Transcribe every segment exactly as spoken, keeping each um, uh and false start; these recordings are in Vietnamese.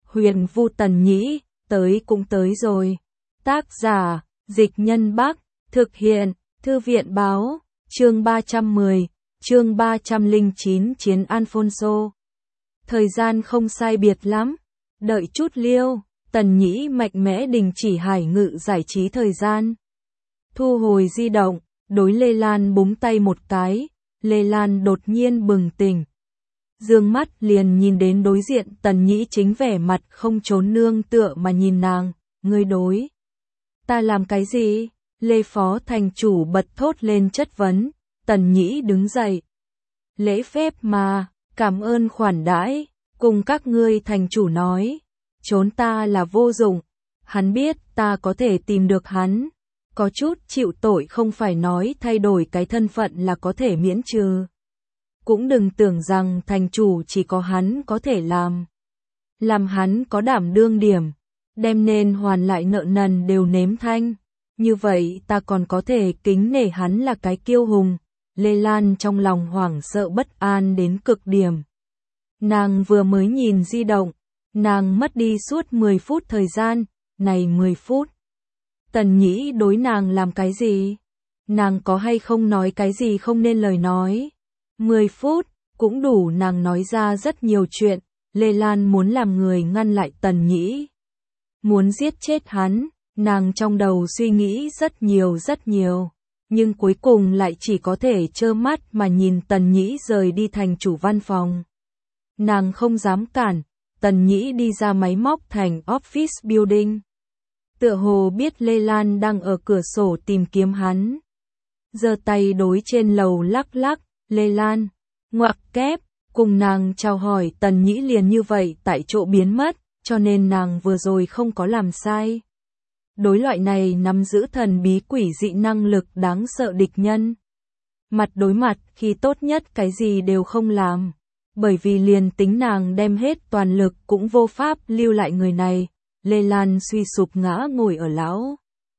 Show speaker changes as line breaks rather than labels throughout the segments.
Huyền Vu Tần Nhĩ, tới cũng tới rồi. Tác giả, Dịch Nhân Bắc, thực hiện, Thư viện Báo, chương ba trăm mười, chương ba trăm lẻ chín Chiến Alfonso. Thời gian không sai biệt lắm, đợi chút liêu, Tần Nhĩ mạnh mẽ đình chỉ hải ngự giải trí thời gian. Thu hồi di động, đối Lê Lan búng tay một cái, Lê Lan đột nhiên bừng tỉnh. Dương mắt liền nhìn đến đối diện Tần Nhĩ chính vẻ mặt không trốn nương tựa mà nhìn nàng, ngươi đối. Ta làm cái gì? Lê Phó Thành Chủ bật thốt lên chất vấn, Tần Nhĩ đứng dậy. Lễ phép mà, cảm ơn khoản đãi, cùng các ngươi thành chủ nói, trốn ta là vô dụng, hắn biết ta có thể tìm được hắn, có chút chịu tội không phải nói thay đổi cái thân phận là có thể miễn trừ. Cũng đừng tưởng rằng thành chủ chỉ có hắn có thể làm. Làm hắn có đảm đương điểm, đem nên hoàn lại nợ nần đều nếm thanh. Như vậy ta còn có thể kính nể hắn là cái kiêu hùng. Lê Lan trong lòng hoảng sợ bất an đến cực điểm. Nàng vừa mới nhìn di động, nàng mất đi suốt mười phút thời gian, này mười phút. Tần Nhĩ đối nàng làm cái gì? Nàng có hay không nói cái gì không nên lời nói? mười phút, cũng đủ nàng nói ra rất nhiều chuyện, Lê Lan muốn làm người ngăn lại Tần Nhĩ. Muốn giết chết hắn, nàng trong đầu suy nghĩ rất nhiều rất nhiều, nhưng cuối cùng lại chỉ có thể trơ mắt mà nhìn Tần Nhĩ rời đi thành chủ văn phòng. Nàng không dám cản, Tần Nhĩ đi ra máy móc thành office building. Tựa hồ biết Lê Lan đang ở cửa sổ tìm kiếm hắn. Giơ tay đối trên lầu lắc lắc, Lê Lan, ngoặc kép, cùng nàng chào hỏi Tần Nhĩ liền như vậy tại chỗ biến mất, cho nên nàng vừa rồi không có làm sai. Đối loại này nắm giữ thần bí quỷ dị năng lực đáng sợ địch nhân. Mặt đối mặt khi tốt nhất cái gì đều không làm, bởi vì liền tính nàng đem hết toàn lực cũng vô pháp lưu lại người này. Lê Lan suy sụp ngã ngồi ở lão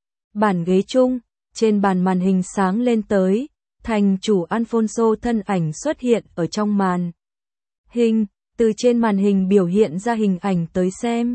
bàn ghế chung, trên bàn màn hình sáng lên tới, thành chủ Alfonso thân ảnh xuất hiện ở trong màn hình, từ trên màn hình biểu hiện ra hình ảnh tới xem.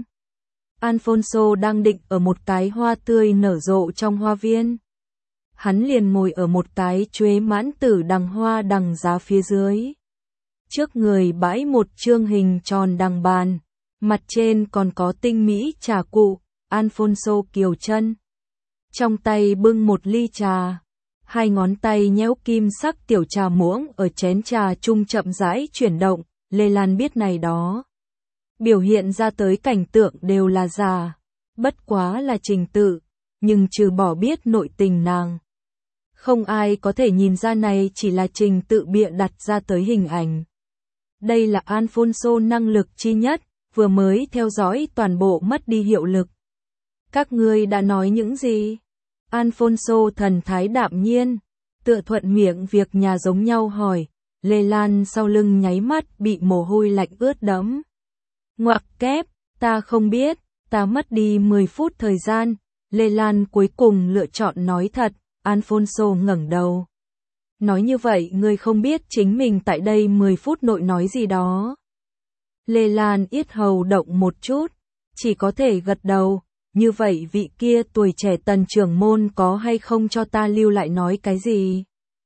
Alfonso đang định ở một cái hoa tươi nở rộ trong hoa viên. Hắn liền ngồi ở một cái chuế mãn tử đằng hoa đằng giá phía dưới. Trước người bãi một chương hình tròn đằng bàn, mặt trên còn có tinh mỹ trà cụ, Alfonso kiều chân. Trong tay bưng một ly trà, hai ngón tay nhéo kim sắc tiểu trà muỗng ở chén trà chung chậm rãi chuyển động, Lê Lan biết này đó. Biểu hiện ra tới cảnh tượng đều là giả, bất quá là trình tự, nhưng trừ bỏ biết nội tình nàng. Không ai có thể nhìn ra này chỉ là trình tự bịa đặt ra tới hình ảnh. Đây là Alfonso năng lực chi nhất, vừa mới theo dõi toàn bộ mất đi hiệu lực. Các ngươi đã nói những gì? Alfonso thần thái đạm nhiên, tựa thuận miệng việc nhà giống nhau hỏi, Lê Lan sau lưng nháy mắt bị mồ hôi lạnh ướt đẫm. Ngoặc kép, ta không biết, ta mất đi mười phút thời gian, Lê Lan cuối cùng lựa chọn nói thật, Alfonso ngẩng đầu. Nói như vậy ngươi không biết chính mình tại đây mười phút nội nói gì đó. Lê Lan yết hầu động một chút, chỉ có thể gật đầu, như vậy vị kia tuổi trẻ Tần trưởng môn có hay không cho ta lưu lại nói cái gì?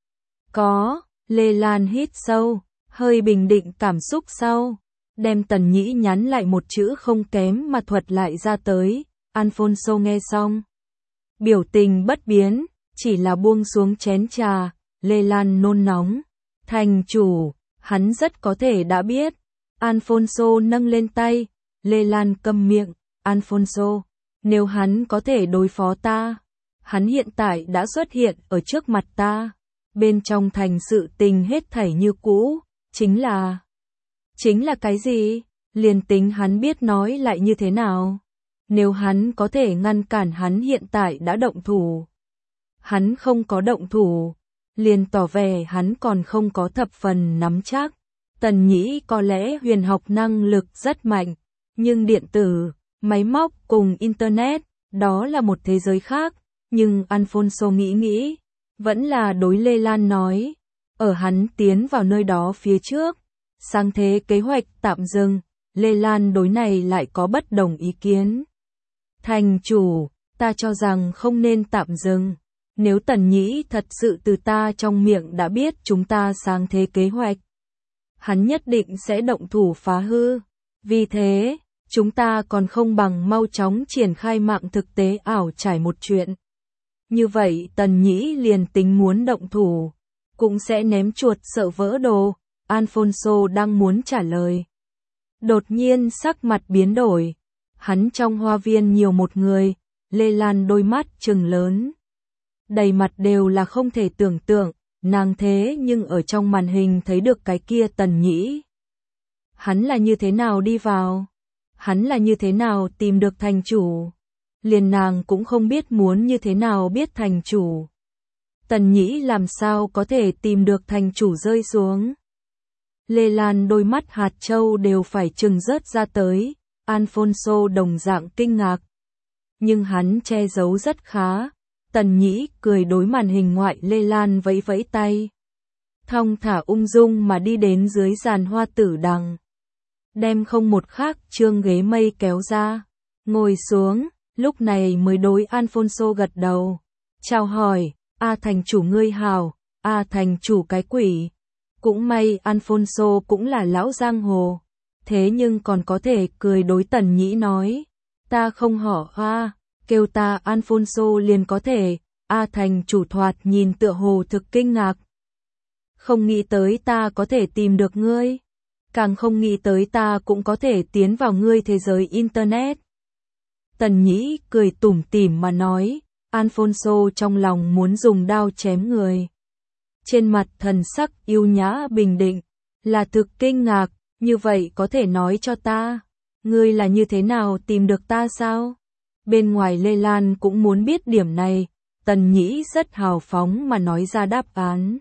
Có, Lê Lan hít sâu, hơi bình định cảm xúc sau, đem Tần Nhĩ nhắn lại một chữ không kém mà thuật lại ra tới, Alfonso nghe xong. Biểu tình bất biến, chỉ là buông xuống chén trà, Lê Lan nôn nóng, thành chủ, hắn rất có thể đã biết. Alfonso nâng lên tay, Lê Lan câm miệng, Alfonso, nếu hắn có thể đối phó ta, hắn hiện tại đã xuất hiện ở trước mặt ta, bên trong thành sự tình hết thảy như cũ, chính là... Chính là cái gì? Liền tính hắn biết nói lại như thế nào? Nếu hắn có thể ngăn cản hắn hiện tại đã động thủ. Hắn không có động thủ, liền tỏ vẻ hắn còn không có thập phần nắm chắc. Tần Nhĩ có lẽ huyền học năng lực rất mạnh, nhưng điện tử, máy móc cùng Internet, đó là một thế giới khác. Nhưng Alfonso nghĩ nghĩ, vẫn là đối Lê Lan nói, ở hắn tiến vào nơi đó phía trước, sáng thế kế hoạch tạm dừng, Lê Lan đối này lại có bất đồng ý kiến. Thành chủ, ta cho rằng không nên tạm dừng. Nếu Tần Nhĩ thật sự từ ta trong miệng đã biết chúng ta sáng thế kế hoạch, hắn nhất định sẽ động thủ phá hư. Vì thế, chúng ta còn không bằng mau chóng triển khai mạng thực tế ảo trải một chuyện. Như vậy Tần Nhĩ liền tính muốn động thủ, cũng sẽ ném chuột sợ vỡ đồ. Alfonso đang muốn trả lời. Đột nhiên sắc mặt biến đổi. Hắn trong hoa viên nhiều một người, Lê Lan đôi mắt trừng lớn. Đầy mặt đều là không thể tưởng tượng, nàng thế nhưng ở trong màn hình thấy được cái kia Tần Nhĩ. Hắn là như thế nào đi vào? Hắn là như thế nào tìm được thành chủ? Liền nàng cũng không biết muốn như thế nào biết thành chủ. Tần Nhĩ làm sao có thể tìm được thành chủ rơi xuống? Lê Lan đôi mắt hạt châu đều phải trừng rớt ra tới, Alfonso đồng dạng kinh ngạc. Nhưng hắn che giấu rất khá. Tần Nhĩ cười đối màn hình ngoại Lê Lan vẫy vẫy tay. Thong thả ung dung mà đi đến dưới giàn hoa tử đằng. Đem không một khác trương ghế mây kéo ra. Ngồi xuống, lúc này mới đối Alfonso gật đầu. Chào hỏi, A thành chủ ngươi hào, A thành chủ cái quỷ. Cũng may Alfonso cũng là lão giang hồ. Thế nhưng còn có thể cười đối Tần Nhĩ nói. Ta không họ A, kêu ta Alfonso liền có thể. A thành chủ thoạt nhìn tựa hồ thực kinh ngạc. Không nghĩ tới ta có thể tìm được ngươi. Càng không nghĩ tới ta cũng có thể tiến vào ngươi thế giới Internet. Tần Nhĩ cười tủm tỉm mà nói. Alfonso trong lòng muốn dùng đao chém người. Trên mặt thần sắc yêu nhã bình định. Là thực kinh ngạc. Như vậy có thể nói cho ta. Ngươi là như thế nào tìm được ta sao? Bên ngoài Lê Lan cũng muốn biết điểm này. Tần Nhĩ rất hào phóng mà nói ra đáp án.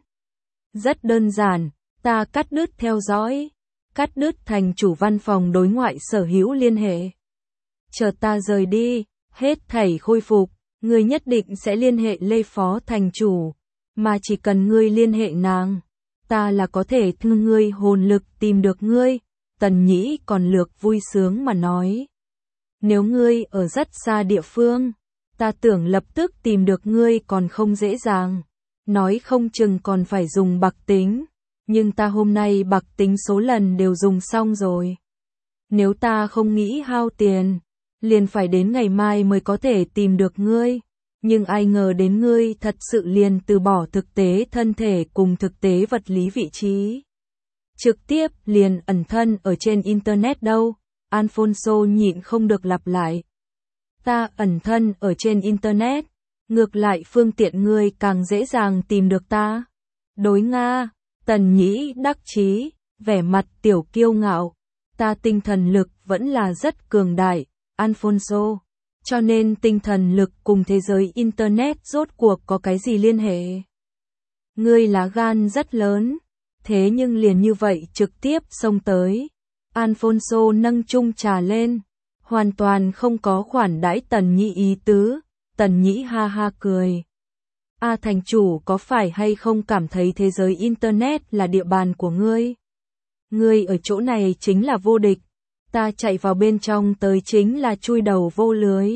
Rất đơn giản. Ta cắt đứt theo dõi. Cắt đứt thành chủ văn phòng đối ngoại sở hữu liên hệ. Chờ ta rời đi. Hết thảy khôi phục. Ngươi nhất định sẽ liên hệ Lê phó thành chủ. Mà chỉ cần ngươi liên hệ nàng. Ta là có thể thương ngươi hồn lực tìm được ngươi. Tần Nhĩ còn lược vui sướng mà nói. Nếu ngươi ở rất xa địa phương, ta tưởng lập tức tìm được ngươi còn không dễ dàng. Nói không chừng còn phải dùng bạc tính. Nhưng ta hôm nay bạc tính số lần đều dùng xong rồi. Nếu ta không nghĩ hao tiền, liền phải đến ngày mai mới có thể tìm được ngươi. Nhưng ai ngờ đến ngươi thật sự liền từ bỏ thực tế thân thể cùng thực tế vật lý vị trí. Trực tiếp liền ẩn thân ở trên Internet đâu. Alfonso nhịn không được lặp lại. Ta ẩn thân ở trên Internet. Ngược lại phương tiện ngươi càng dễ dàng tìm được ta. Đối Nga. Tần Nhĩ đắc chí, vẻ mặt tiểu kiêu ngạo. Ta tinh thần lực vẫn là rất cường đại. Alfonso. Cho nên tinh thần lực cùng thế giới Internet rốt cuộc có cái gì liên hệ? Ngươi lá gan rất lớn. Thế nhưng liền như vậy trực tiếp xông tới. Alfonso nâng chung trà lên. Hoàn toàn không có khoản đãi Tần Nhĩ ý tứ. Tần Nhĩ ha ha cười. A thành chủ có phải hay không cảm thấy thế giới Internet là địa bàn của ngươi? Ngươi ở chỗ này chính là vô địch. Ta chạy vào bên trong tới chính là chui đầu vô lưới.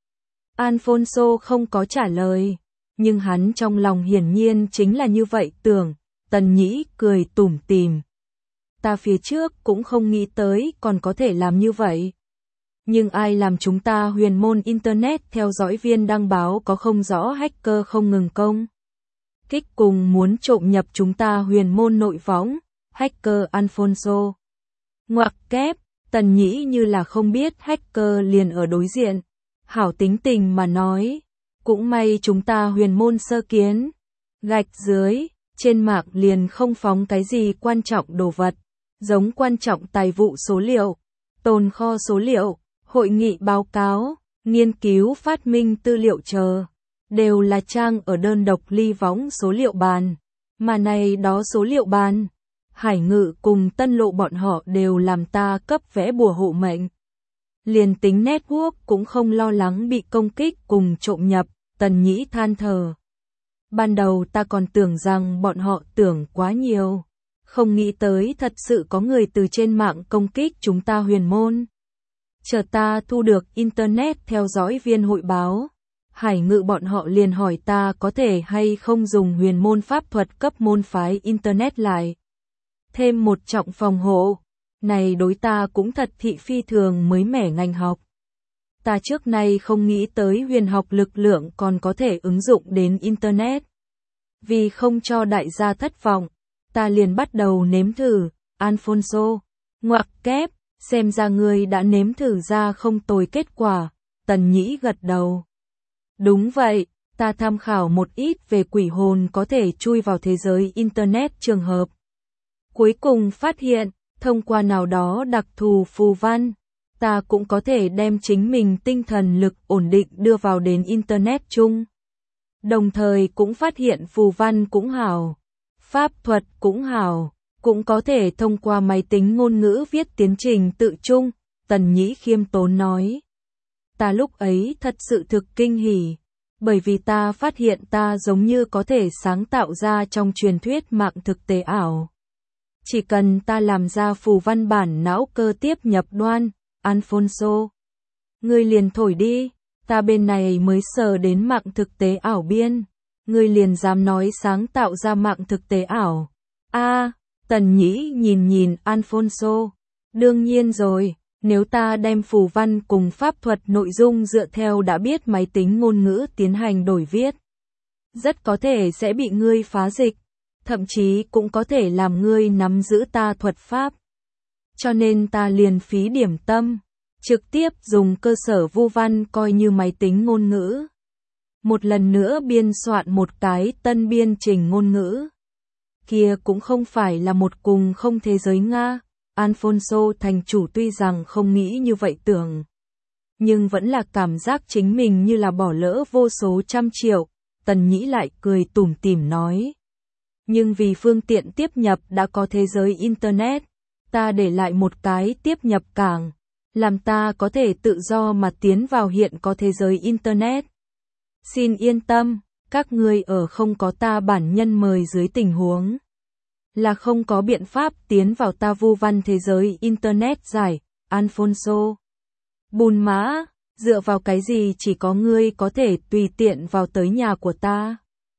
Alfonso không có trả lời. Nhưng hắn trong lòng hiển nhiên chính là như vậy tưởng. Tần Nhĩ cười tủm tỉm. Ta phía trước cũng không nghĩ tới còn có thể làm như vậy. Nhưng ai làm chúng ta huyền môn Internet theo dõi viên đăng báo có không rõ hacker không ngừng công kích cùng muốn trộm nhập chúng ta huyền môn nội võng. Hacker Alfonso. Ngoặc kép, Tần Nhĩ như là không biết hacker liền ở đối diện. Hảo tính tình mà nói. Cũng may chúng ta huyền môn sơ kiến. Gạch dưới, trên mạng liền không phóng cái gì quan trọng đồ vật. Giống quan trọng tài vụ số liệu, tồn kho số liệu, hội nghị báo cáo, nghiên cứu phát minh tư liệu chờ. Đều là trang ở đơn độc ly võng số liệu bàn. Mà này đó số liệu bàn. Hải Ngự cùng Tân Lộ bọn họ đều làm ta cấp vẽ bùa hộ mệnh. Liền tính network cũng không lo lắng bị công kích cùng trộm nhập. Tần Nhĩ than thở. Ban đầu ta còn tưởng rằng bọn họ tưởng quá nhiều. Không nghĩ tới thật sự có người từ trên mạng công kích chúng ta huyền môn. Chờ ta thu được Internet theo dõi viên hội báo, Hải Ngự bọn họ liền hỏi ta có thể hay không dùng huyền môn pháp thuật cấp môn phái Internet lại. Thêm một trọng phòng hộ, này đối ta cũng thật thị phi thường mới mẻ ngành học. Ta trước nay không nghĩ tới huyền học lực lượng còn có thể ứng dụng đến Internet. Vì không cho đại gia thất vọng, ta liền bắt đầu nếm thử, Alfonso, ngoặc kép, xem ra ngươi đã nếm thử ra không tồi kết quả, Tần Nhĩ gật đầu. Đúng vậy, ta tham khảo một ít về quỷ hồn có thể chui vào thế giới Internet trường hợp. Cuối cùng phát hiện, thông qua nào đó đặc thù phù văn, ta cũng có thể đem chính mình tinh thần lực ổn định đưa vào đến Internet chung. Đồng thời cũng phát hiện phù văn cũng hảo, pháp thuật cũng hảo, cũng có thể thông qua máy tính ngôn ngữ viết tiến trình tự chung, Tần Nhĩ khiêm tốn nói. Ta lúc ấy thật sự thực kinh hỉ, bởi vì ta phát hiện ta giống như có thể sáng tạo ra trong truyền thuyết mạng thực tế ảo. Chỉ cần ta làm ra phù văn bản não cơ tiếp nhập đoan, Alfonso. Ngươi liền thổi đi, ta bên này mới sờ đến mạng thực tế ảo biên, ngươi liền dám nói sáng tạo ra mạng thực tế ảo. A, Tần Nhĩ nhìn nhìn Alfonso. Đương nhiên rồi, nếu ta đem phù văn cùng pháp thuật nội dung dựa theo đã biết máy tính ngôn ngữ tiến hành đổi viết, rất có thể sẽ bị ngươi phá dịch, thậm chí cũng có thể làm ngươi nắm giữ ta thuật pháp. Cho nên ta liền phí điểm tâm, trực tiếp dùng cơ sở vu văn coi như máy tính ngôn ngữ. Một lần nữa biên soạn một cái tân biên trình ngôn ngữ. Kia cũng không phải là một cùng không thế giới Nga. Alfonso thành chủ tuy rằng không nghĩ như vậy tưởng, nhưng vẫn là cảm giác chính mình như là bỏ lỡ vô số trăm triệu. Tần Nhĩ lại cười tủm tỉm nói. Nhưng vì phương tiện tiếp nhập đã có thế giới Internet, ta để lại một cái tiếp nhập cảng, làm ta có thể tự do mà tiến vào hiện có thế giới Internet. Xin yên tâm, các ngươi ở không có ta bản nhân mời dưới tình huống, là không có biện pháp tiến vào ta vu văn thế giới Internet giải, Alfonso. Bùn mã, dựa vào cái gì chỉ có ngươi có thể tùy tiện vào tới nhà của ta?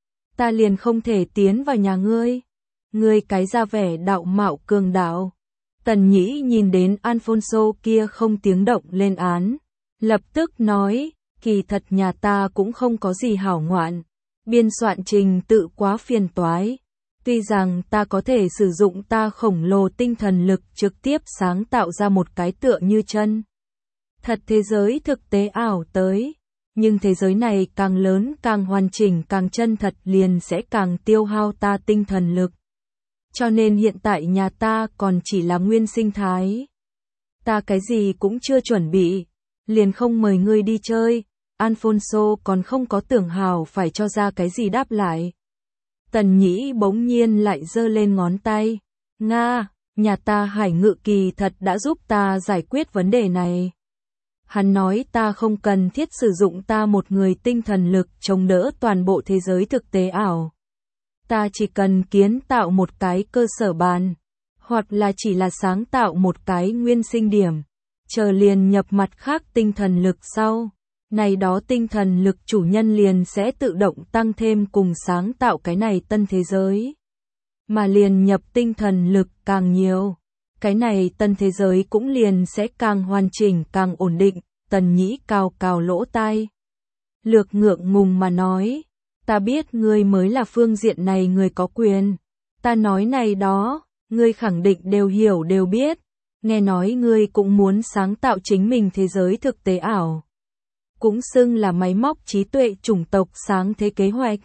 Ta liền không thể tiến vào nhà ngươi. Ngươi cái ra vẻ đạo mạo cường đạo. Tần Nhĩ nhìn đến Alfonso kia không tiếng động lên án, lập tức nói, kỳ thật nhà ta cũng không có gì hảo ngoạn, biên soạn trình tự quá phiền toái. Tuy rằng ta có thể sử dụng ta khổng lồ tinh thần lực trực tiếp sáng tạo ra một cái tựa như chân thật thế giới thực tế ảo tới, nhưng thế giới này càng lớn càng hoàn chỉnh càng chân thật liền sẽ càng tiêu hao ta tinh thần lực. Cho nên hiện tại nhà ta còn chỉ là nguyên sinh thái. Ta cái gì cũng chưa chuẩn bị, liền không mời ngươi đi chơi. Alfonso còn không có tưởng hào phải cho ra cái gì đáp lại. Tần Nhĩ bỗng nhiên lại giơ lên ngón tay. Nga, nhà ta Hải Ngự kỳ thật đã giúp ta giải quyết vấn đề này. Hắn nói ta không cần thiết sử dụng ta một người tinh thần lực chống đỡ toàn bộ thế giới thực tế ảo. Ta chỉ cần kiến tạo một cái cơ sở bàn, hoặc là chỉ là sáng tạo một cái nguyên sinh điểm, chờ liền nhập mặt khác tinh thần lực sau. Này đó tinh thần lực chủ nhân liền sẽ tự động tăng thêm cùng sáng tạo cái này tân thế giới. Mà liền nhập tinh thần lực càng nhiều, cái này tân thế giới cũng liền sẽ càng hoàn chỉnh càng ổn định. Tần Nhĩ cào cào lỗ tai. Lược ngượng ngùng mà nói, ta biết ngươi mới là phương diện này người có quyền. Ta nói này đó, ngươi khẳng định đều hiểu đều biết. Nghe nói ngươi cũng muốn sáng tạo chính mình thế giới thực tế ảo. Cũng xưng là máy móc trí tuệ chủng tộc sáng thế kế hoạch.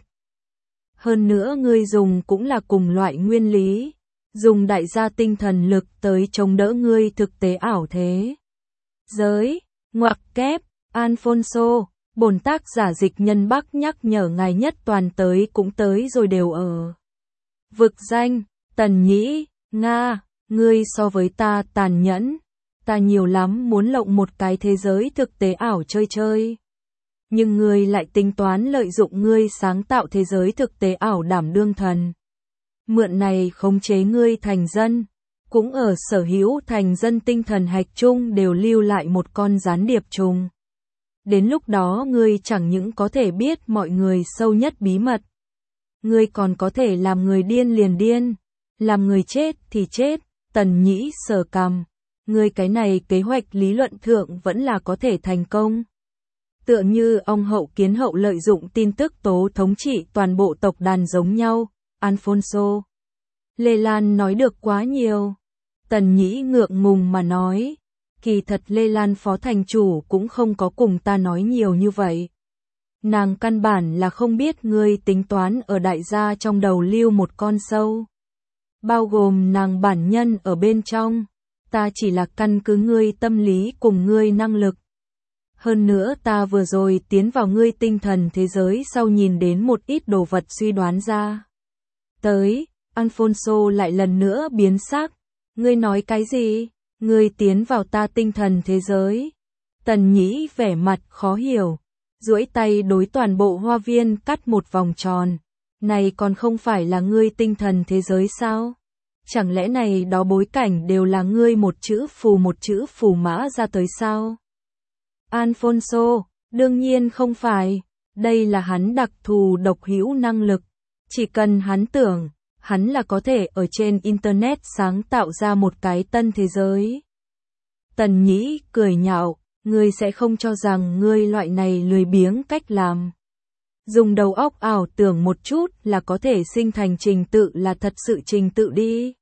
Hơn nữa ngươi dùng cũng là cùng loại nguyên lý, dùng đại gia tinh thần lực tới chống đỡ ngươi thực tế ảo thế giới. Ngoặc kép, Alfonso, bổn tác giả Dịch Nhân Bắc nhắc nhở ngài nhất toàn tới cũng tới rồi đều ở. Vực danh, Tần Nhĩ, Nga, ngươi so với ta tàn nhẫn, ta nhiều lắm muốn lộng một cái thế giới thực tế ảo chơi chơi. Nhưng ngươi lại tính toán lợi dụng ngươi sáng tạo thế giới thực tế ảo đảm đương thần. mượn này khống chế ngươi thành dân. Cũng ở sở hữu thành dân tinh thần hạch chung đều lưu lại một con gián điệp trùng. Đến lúc đó ngươi chẳng những có thể biết mọi người sâu nhất bí mật. Ngươi còn có thể làm người điên liền điên, làm người chết thì chết. Tần Nhĩ sờ cằm, ngươi cái này kế hoạch lý luận thượng vẫn là có thể thành công. Tựa như ông Hậu Kiến Hậu lợi dụng tin tức tố thống trị toàn bộ tộc đàn giống nhau, Alfonso. Lê Lan nói được quá nhiều. Tần Nhĩ ngượng ngùng mà nói, kỳ thật Lê Lan phó thành chủ cũng không có cùng ta nói nhiều như vậy. Nàng căn bản là không biết ngươi tính toán ở đại gia trong đầu lưu một con sâu. Bao gồm nàng bản nhân ở bên trong, ta chỉ là căn cứ ngươi tâm lý cùng ngươi năng lực. Hơn nữa ta vừa rồi tiến vào ngươi tinh thần thế giới sau nhìn đến một ít đồ vật suy đoán ra. Tới, Alfonso lại lần nữa biến sắc. Ngươi nói cái gì? Ngươi tiến vào ta tinh thần thế giới. Tần Nhĩ vẻ mặt khó hiểu, duỗi tay đối toàn bộ hoa viên cắt một vòng tròn. Này còn không phải là ngươi tinh thần thế giới sao? Chẳng lẽ này đó bối cảnh đều là ngươi một chữ phù một chữ phù mã ra tới sao? Alfonso, đương nhiên không phải. Đây là hắn đặc thù độc hữu năng lực. Chỉ cần hắn tưởng, hắn là có thể ở trên Internet sáng tạo ra một cái tân thế giới. Tần Nhĩ cười nhạo, ngươi sẽ không cho rằng ngươi loại này lười biếng cách làm. Dùng đầu óc ảo tưởng một chút là có thể sinh thành trình tự là thật sự trình tự đi.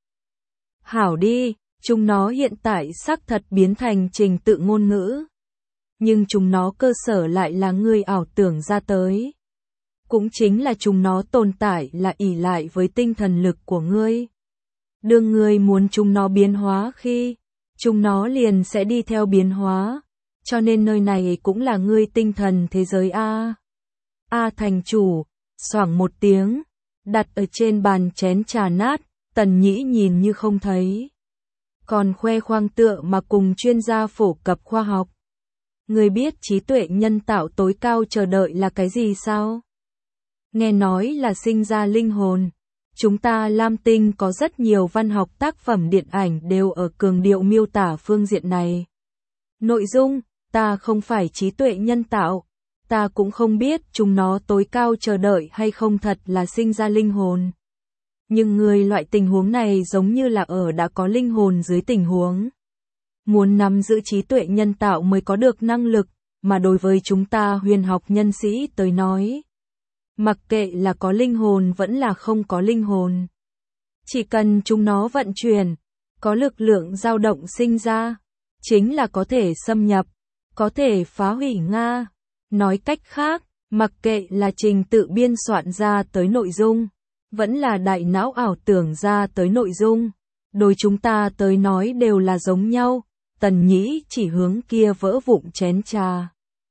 Hảo đi, chúng nó hiện tại xác thật biến thành trình tự ngôn ngữ. Nhưng chúng nó cơ sở lại là ngươi ảo tưởng ra tới. Cũng chính là chúng nó tồn tại là ỷ lại với tinh thần lực của ngươi. Đương ngươi muốn chúng nó biến hóa khi, chúng nó liền sẽ đi theo biến hóa. Cho nên nơi này cũng là ngươi tinh thần thế giới A. A thành chủ, xoảng một tiếng, đặt ở trên bàn chén trà nát, Tần Nhĩ nhìn như không thấy. Còn khoe khoang tựa mà cùng chuyên gia phổ cập khoa học. Ngươi biết trí tuệ nhân tạo tối cao chờ đợi là cái gì sao? Nghe nói là sinh ra linh hồn. Chúng ta Lam Tinh có rất nhiều văn học tác phẩm điện ảnh đều ở cường điệu miêu tả phương diện này. Nội dung, ta không phải trí tuệ nhân tạo. Ta cũng không biết chúng nó tối cao chờ đợi hay không thật là sinh ra linh hồn. Nhưng người loại tình huống này giống như là ở đã có linh hồn dưới tình huống. Muốn nắm giữ trí tuệ nhân tạo mới có được năng lực, mà đối với chúng ta huyền học nhân sĩ tới nói. Mặc kệ là có linh hồn vẫn là không có linh hồn. Chỉ cần chúng nó vận chuyển, có lực lượng dao động sinh ra, chính là có thể xâm nhập, có thể phá hủy Nga. Nói cách khác, mặc kệ là trình tự biên soạn ra tới nội dung, vẫn là đại não ảo tưởng ra tới nội dung, đối chúng ta tới nói đều là giống nhau. Tần Nhĩ chỉ hướng kia vỡ vụn chén trà.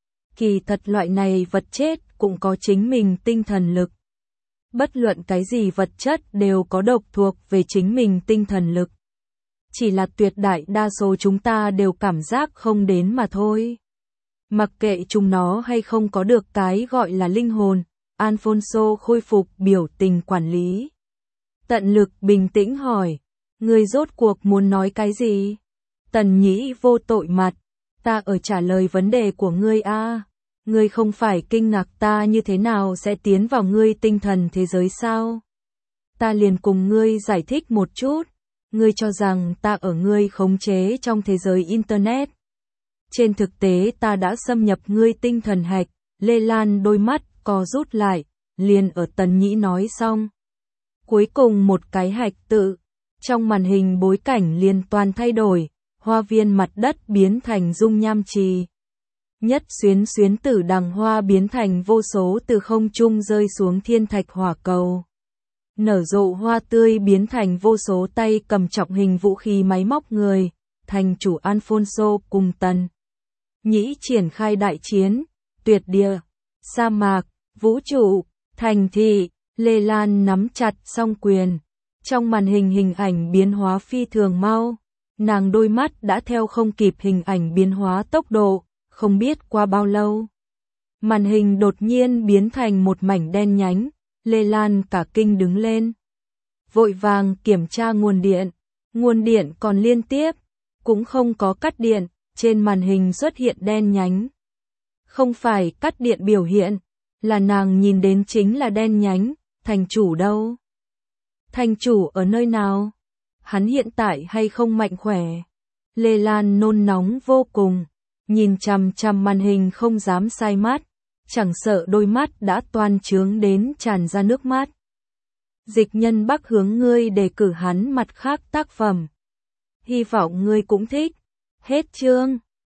Kỳ thật loại này vật chết cũng có chính mình tinh thần lực. Bất luận cái gì vật chất đều có độc thuộc về chính mình tinh thần lực. Chỉ là tuyệt đại đa số chúng ta đều cảm giác không đến mà thôi. Mặc kệ chúng nó hay không có được cái gọi là linh hồn, Alfonso khôi phục biểu tình quản lý. Tận lực bình tĩnh hỏi, ngươi rốt cuộc muốn nói cái gì? Tần Nhĩ vô tội mặt, ta ở trả lời vấn đề của ngươi a. Ngươi không phải kinh ngạc ta như thế nào sẽ tiến vào ngươi tinh thần thế giới sao? Ta liền cùng ngươi giải thích một chút, ngươi cho rằng ta ở ngươi khống chế trong thế giới Internet. Trên thực tế ta đã xâm nhập ngươi tinh thần hạch. Lê Lan đôi mắt co rút lại, liền ở Tần Nhĩ nói xong. Cuối cùng một cái hạch tự, trong màn hình bối cảnh liền toàn thay đổi, hoa viên mặt đất biến thành dung nham trì. Nhất xuyến xuyến tử đằng hoa biến thành vô số từ không trung rơi xuống thiên thạch hỏa cầu. Nở rộ hoa tươi biến thành vô số tay cầm trọng hình vũ khí máy móc người, thành chủ Alfonso cùng Tần Nhĩ triển khai đại chiến, tuyệt địa, sa mạc, vũ trụ, thành thị. Lê Lan nắm chặt song quyền, trong màn hình hình ảnh biến hóa phi thường mau, nàng đôi mắt đã theo không kịp hình ảnh biến hóa tốc độ, không biết qua bao lâu. Màn hình đột nhiên biến thành một mảnh đen nhánh, Lê Lan cả kinh đứng lên. vội vàng kiểm tra nguồn điện. Nguồn điện còn liên tiếp, cũng không có cắt điện, trên màn hình xuất hiện đen nhánh. Không phải cắt điện biểu hiện, là nàng nhìn đến chính là đen nhánh, thành chủ đâu? Thành chủ ở nơi nào? Hắn hiện tại hay không mạnh khỏe? Lê Lan nôn nóng vô cùng, nhìn chằm chằm màn hình không dám sai mắt, chẳng sợ đôi mắt đã toan trướng đến tràn ra nước mắt. Dịch Nhân Bắc hướng ngươi đề cử hắn mặt khác tác phẩm. Hy vọng ngươi cũng thích. Hết chương.